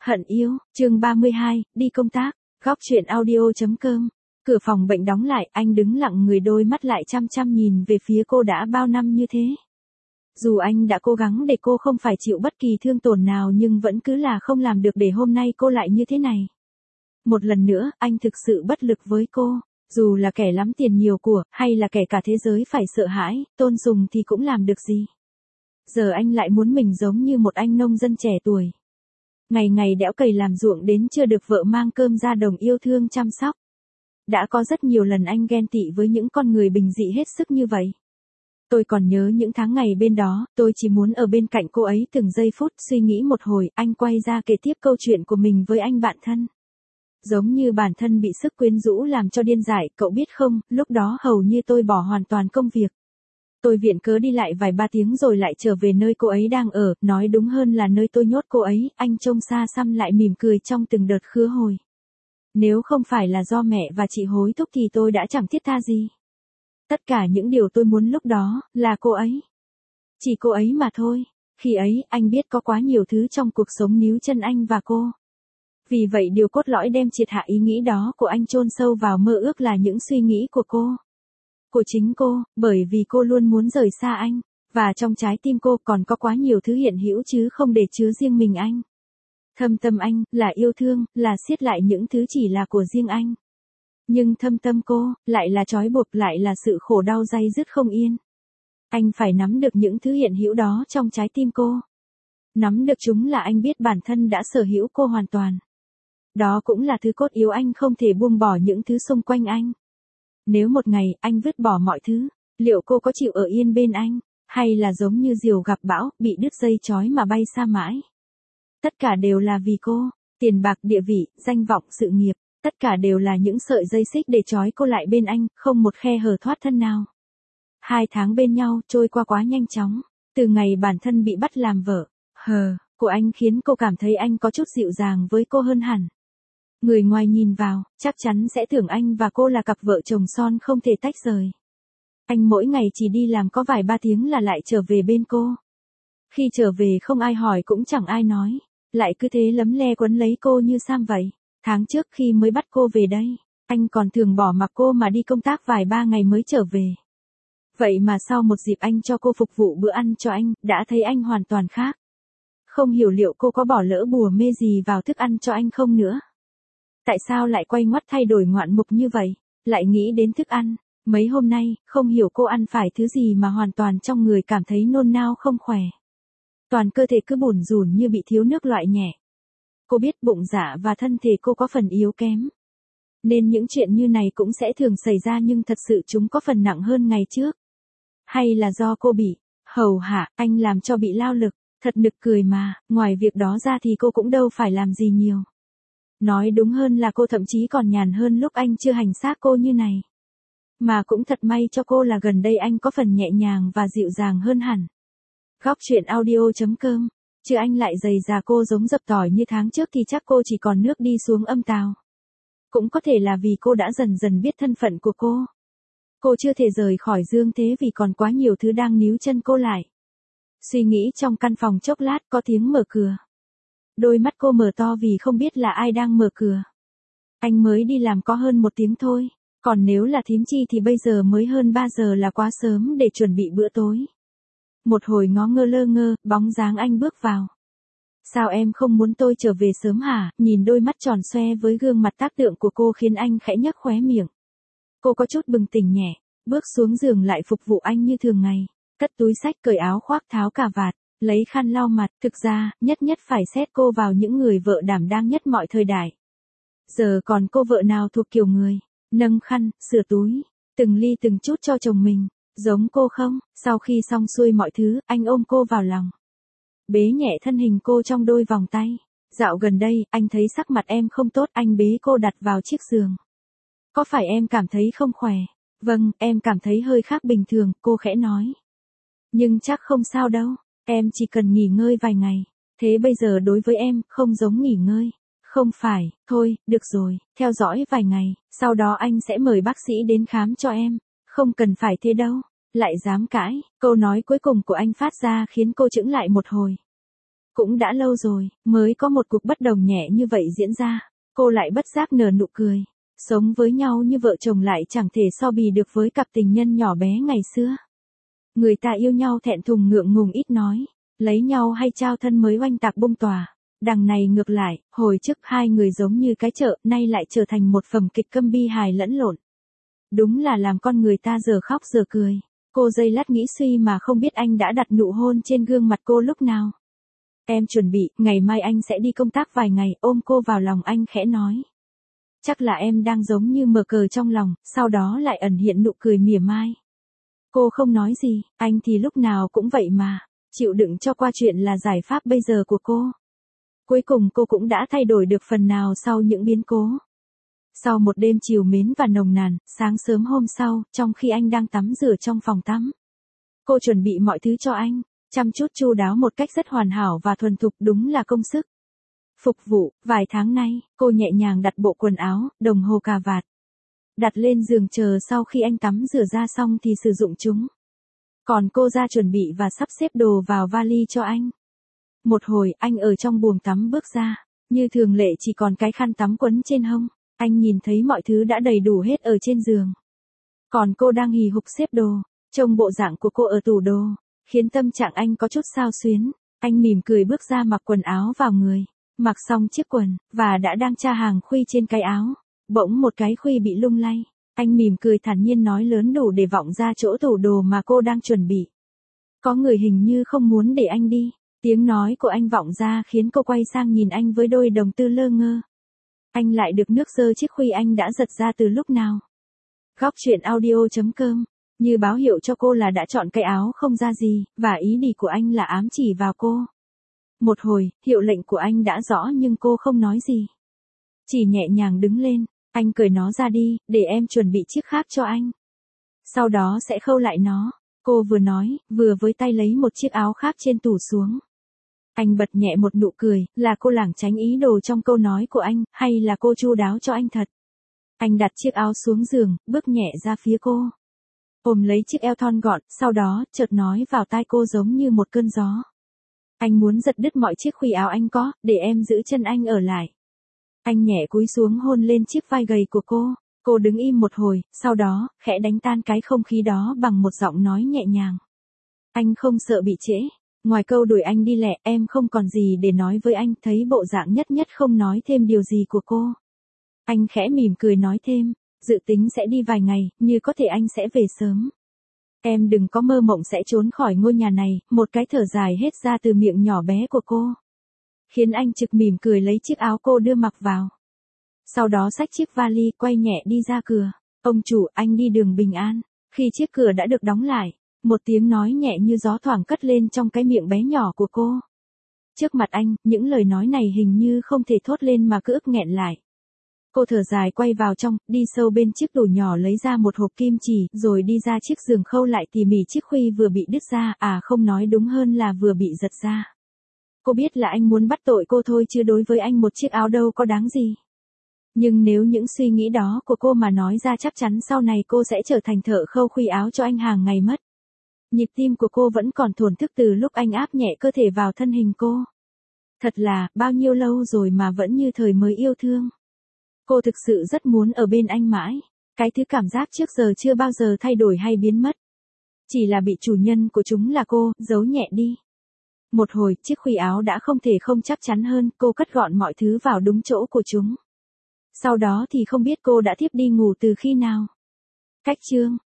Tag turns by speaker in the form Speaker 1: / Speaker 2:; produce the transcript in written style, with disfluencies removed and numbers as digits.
Speaker 1: Hận yêu, chương 32, đi công tác, góc chuyện audio.com. Cửa phòng bệnh đóng lại, anh đứng lặng người, đôi mắt lại chăm chăm nhìn về phía cô đã bao năm như thế. Dù anh đã cố gắng để cô không phải chịu bất kỳ thương tổn nào nhưng vẫn cứ là không làm được để hôm nay cô lại như thế này. Một lần nữa, anh thực sự bất lực với cô. Dù là kẻ lắm tiền nhiều của, hay là kẻ cả thế giới phải sợ hãi, tôn sùng thì cũng làm được gì. Giờ anh lại muốn mình giống như một anh nông dân trẻ tuổi. Ngày ngày đẽo cày làm ruộng đến chưa được vợ mang cơm ra đồng yêu thương chăm sóc. Đã có rất nhiều lần anh ghen tị với những con người bình dị hết sức như vậy. Tôi còn nhớ những tháng ngày bên đó, tôi chỉ muốn ở bên cạnh cô ấy từng giây phút. Suy nghĩ một hồi, anh quay ra kể tiếp câu chuyện của mình với anh bạn thân. Giống như bản thân bị sức quyến rũ làm cho điên dại, cậu biết không, lúc đó hầu như tôi bỏ hoàn toàn công việc. Tôi viện cớ đi lại vài ba tiếng rồi lại trở về nơi cô ấy đang ở, nói đúng hơn là nơi tôi nhốt cô ấy. Anh trông xa xăm lại mỉm cười trong từng đợt khứa hồi. Nếu không phải là do mẹ và chị hối thúc thì tôi đã chẳng thiết tha gì. Tất cả những điều tôi muốn lúc đó, là cô ấy. Chỉ cô ấy mà thôi. Khi ấy, anh biết có quá nhiều thứ trong cuộc sống níu chân anh và cô. Vì vậy điều cốt lõi đem triệt hạ ý nghĩ đó của anh chôn sâu vào mơ ước là những suy nghĩ của cô. Của chính cô, bởi vì cô luôn muốn rời xa anh. Và trong trái tim cô còn có quá nhiều thứ hiện hữu chứ không để chứa riêng mình anh. Thâm tâm anh, là yêu thương, là siết lại những thứ chỉ là của riêng anh. Nhưng thâm tâm cô, lại là trói buộc, lại là sự khổ đau day dứt không yên. Anh phải nắm được những thứ hiện hữu đó trong trái tim cô. Nắm được chúng là anh biết bản thân đã sở hữu cô hoàn toàn. Đó cũng là thứ cốt yếu, anh không thể buông bỏ những thứ xung quanh anh. Nếu một ngày anh vứt bỏ mọi thứ, liệu cô có chịu ở yên bên anh, hay là giống như diều gặp bão, bị đứt dây trói mà bay xa mãi? Tất cả đều là vì cô, tiền bạc, địa vị, danh vọng, sự nghiệp, tất cả đều là những sợi dây xích để trói cô lại bên anh, không một khe hở thoát thân nào. 2 tháng bên nhau trôi qua quá nhanh chóng, từ ngày bản thân bị bắt làm vợ của anh khiến cô cảm thấy anh có chút dịu dàng với cô hơn hẳn. Người ngoài nhìn vào, chắc chắn sẽ tưởng anh và cô là cặp vợ chồng son không thể tách rời. Anh mỗi ngày chỉ đi làm có vài ba tiếng là lại trở về bên cô. Khi trở về không ai hỏi cũng chẳng ai nói, lại cứ thế lấm le quấn lấy cô như sam vậy. Tháng trước khi mới bắt cô về đây, anh còn thường bỏ mặc cô mà đi công tác vài ba ngày mới trở về. Vậy mà sau một dịp anh cho cô phục vụ bữa ăn cho anh, đã thấy anh hoàn toàn khác. Không hiểu liệu cô có bỏ lỡ bùa mê gì vào thức ăn cho anh không nữa. Tại sao lại quay ngoắt thay đổi ngoạn mục như vậy, lại nghĩ đến thức ăn. Mấy hôm nay, không hiểu cô ăn phải thứ gì mà hoàn toàn trong người cảm thấy nôn nao không khỏe. Toàn cơ thể cứ bủn rủn như bị thiếu nước loại nhẹ. Cô biết bụng dạ và thân thể cô có phần yếu kém. Nên những chuyện như này cũng sẽ thường xảy ra, nhưng thật sự chúng có phần nặng hơn ngày trước. Hay là do cô bị hầu hạ anh làm cho bị lao lực, thật nực cười mà, ngoài việc đó ra thì cô cũng đâu phải làm gì nhiều. Nói đúng hơn là cô thậm chí còn nhàn hơn lúc anh chưa hành xác cô như này. Mà cũng thật may cho cô là gần đây anh có phần nhẹ nhàng và dịu dàng hơn hẳn. Góc chuyện audio.com. Chứ anh lại dày dà cô giống dập tỏi như tháng trước thì chắc cô chỉ còn nước đi xuống âm tào. Cũng có thể là vì cô đã dần dần biết thân phận của cô. Cô chưa thể rời khỏi dương thế vì còn quá nhiều thứ đang níu chân cô lại. Suy nghĩ trong căn phòng chốc lát có tiếng mở cửa. Đôi mắt cô mở to vì không biết là ai đang mở cửa. Anh mới đi làm có hơn 1 tiếng thôi. Còn nếu là thím Chi thì bây giờ mới hơn 3 giờ là quá sớm để chuẩn bị bữa tối. Một hồi ngó ngơ lơ ngơ, bóng dáng anh bước vào. Sao em không muốn tôi trở về sớm hả? Nhìn đôi mắt tròn xoe với gương mặt tác tượng của cô khiến anh khẽ nhếch khóe miệng. Cô có chút bừng tỉnh nhẹ, bước xuống giường lại phục vụ anh như thường ngày. Cất túi xách, cởi áo khoác, tháo cà vạt, lấy khăn lau mặt. Thực ra, nhất phải xét cô vào những người vợ đảm đang nhất mọi thời đại. Giờ còn cô vợ nào thuộc kiểu người nâng khăn, sửa túi, từng ly từng chút cho chồng mình, giống cô không? Sau khi xong xuôi mọi thứ, anh ôm cô vào lòng. Bế nhẹ thân hình cô trong đôi vòng tay. Dạo gần đây, anh thấy sắc mặt em không tốt, anh bế cô đặt vào chiếc giường. Có phải em cảm thấy không khỏe? Vâng, em cảm thấy hơi khác bình thường, cô khẽ nói. Nhưng chắc không sao đâu, em chỉ cần nghỉ ngơi vài ngày. Thế bây giờ đối với em, không giống nghỉ ngơi. Không phải, thôi, được rồi, theo dõi vài ngày, sau đó anh sẽ mời bác sĩ đến khám cho em. Không cần phải thế đâu. Lại dám cãi, câu nói cuối cùng của anh phát ra khiến cô chững lại một hồi. Cũng đã lâu rồi, mới có một cuộc bất đồng nhẹ như vậy diễn ra. Cô lại bất giác nở nụ cười. Sống với nhau như vợ chồng lại chẳng thể so bì được với cặp tình nhân nhỏ bé ngày xưa. Người ta yêu nhau thẹn thùng ngượng ngùng ít nói. Lấy nhau hay trao thân mới oanh tạc bung tỏa. Đằng này ngược lại, hồi trước hai người giống như cái chợ, nay lại trở thành một phẩm kịch câm bi hài lẫn lộn. Đúng là làm con người ta giờ khóc giờ cười. Cô giây lát nghĩ suy mà không biết anh đã đặt nụ hôn trên gương mặt cô lúc nào. Em chuẩn bị, ngày mai anh sẽ đi công tác vài ngày, ôm cô vào lòng anh khẽ nói. Chắc là em đang giống như mờ cờ trong lòng, sau đó lại ẩn hiện nụ cười mỉa mai. Cô không nói gì, anh thì lúc nào cũng vậy mà, chịu đựng cho qua chuyện là giải pháp bây giờ của cô. Cuối cùng cô cũng đã thay đổi được phần nào sau những biến cố. Sau một đêm chiều mến và nồng nàn, sáng sớm hôm sau, trong khi anh đang tắm rửa trong phòng tắm, cô chuẩn bị mọi thứ cho anh, chăm chút chu đáo một cách rất hoàn hảo và thuần thục, đúng là công sức. Phục vụ, vài tháng nay, cô nhẹ nhàng đặt bộ quần áo, đồng hồ cà vạt. Đặt lên giường chờ sau khi anh tắm rửa ra xong thì sử dụng chúng. Còn cô ra chuẩn bị và sắp xếp đồ vào vali cho anh. Một hồi, anh ở trong buồng tắm bước ra, như thường lệ chỉ còn cái khăn tắm quấn trên hông. Anh nhìn thấy mọi thứ đã đầy đủ hết ở trên giường. Còn cô đang hì hục xếp đồ, trông bộ dạng của cô ở tủ đồ, khiến tâm trạng anh có chút xao xuyến. Anh mỉm cười bước ra mặc quần áo vào người, mặc xong chiếc quần, và đã đang tra hàng khuy trên cái áo. Bỗng một cái khuy bị lung lay. Anh mỉm cười thản nhiên nói lớn đủ để vọng ra chỗ tủ đồ mà cô đang chuẩn bị. Có người hình như không muốn để anh đi. Tiếng nói của anh vọng ra khiến cô quay sang nhìn anh với đôi đồng tử lơ ngơ. Anh lại được nước dơ chiếc khuy anh đã giật ra từ lúc nào. Góc truyện audio.com, như báo hiệu cho cô là đã chọn cái áo không ra gì, và ý đi của anh là ám chỉ vào cô. Một hồi, hiệu lệnh của anh đã rõ nhưng cô không nói gì. Chỉ nhẹ nhàng đứng lên, anh cởi nó ra đi, để em chuẩn bị chiếc khác cho anh. Sau đó sẽ khâu lại nó. Cô vừa nói, vừa với tay lấy một chiếc áo khác trên tủ xuống. Anh bật nhẹ một nụ cười, là cô lảng tránh ý đồ trong câu nói của anh, hay là cô chu đáo cho anh thật? Anh đặt chiếc áo xuống giường, bước nhẹ ra phía cô. Ôm lấy chiếc eo thon gọn, sau đó, chợt nói vào tai cô giống như một cơn gió. Anh muốn giật đứt mọi chiếc khuy áo anh có, để em giữ chân anh ở lại. Anh nhẹ cúi xuống hôn lên chiếc vai gầy của cô. Cô đứng im một hồi, sau đó, khẽ đánh tan cái không khí đó bằng một giọng nói nhẹ nhàng. Anh không sợ bị trễ. Ngoài câu đuổi anh đi lẹ, em không còn gì để nói với anh, thấy bộ dạng nhất nhất không nói thêm điều gì của cô. Anh khẽ mỉm cười nói thêm, dự tính sẽ đi vài ngày, như có thể anh sẽ về sớm. Em đừng có mơ mộng sẽ trốn khỏi ngôi nhà này, một cái thở dài hết ra từ miệng nhỏ bé của cô. Khiến anh trực mỉm cười lấy chiếc áo cô đưa mặc vào. Sau đó xách chiếc vali quay nhẹ đi ra cửa. Ông chủ, anh đi đường bình an. Khi chiếc cửa đã được đóng lại, một tiếng nói nhẹ như gió thoảng cất lên trong cái miệng bé nhỏ của cô. Trước mặt anh, những lời nói này hình như không thể thốt lên mà cứ ức nghẹn lại. Cô thở dài quay vào trong, đi sâu bên chiếc tủ nhỏ lấy ra một hộp kim chỉ, rồi đi ra chiếc giường khâu lại tỉ mỉ chiếc khuy vừa bị đứt ra, không nói đúng hơn là vừa bị giật ra. Cô biết là anh muốn bắt tội cô thôi chứ đối với anh một chiếc áo đâu có đáng gì. Nhưng nếu những suy nghĩ đó của cô mà nói ra chắc chắn sau này cô sẽ trở thành thợ khâu khuy áo cho anh hàng ngày mất. Nhịp tim của cô vẫn còn thổn thức từ lúc anh áp nhẹ cơ thể vào thân hình cô. Thật là, bao nhiêu lâu rồi mà vẫn như thời mới yêu thương. Cô thực sự rất muốn ở bên anh mãi. Cái thứ cảm giác trước giờ chưa bao giờ thay đổi hay biến mất. Chỉ là bị chủ nhân của chúng là cô, giấu nhẹ đi. Một hồi, chiếc khuy áo đã không thể không chắc chắn hơn, cô cất gọn mọi thứ vào đúng chỗ của chúng. Sau đó thì không biết cô đã thiếp đi ngủ từ khi nào. Cách chương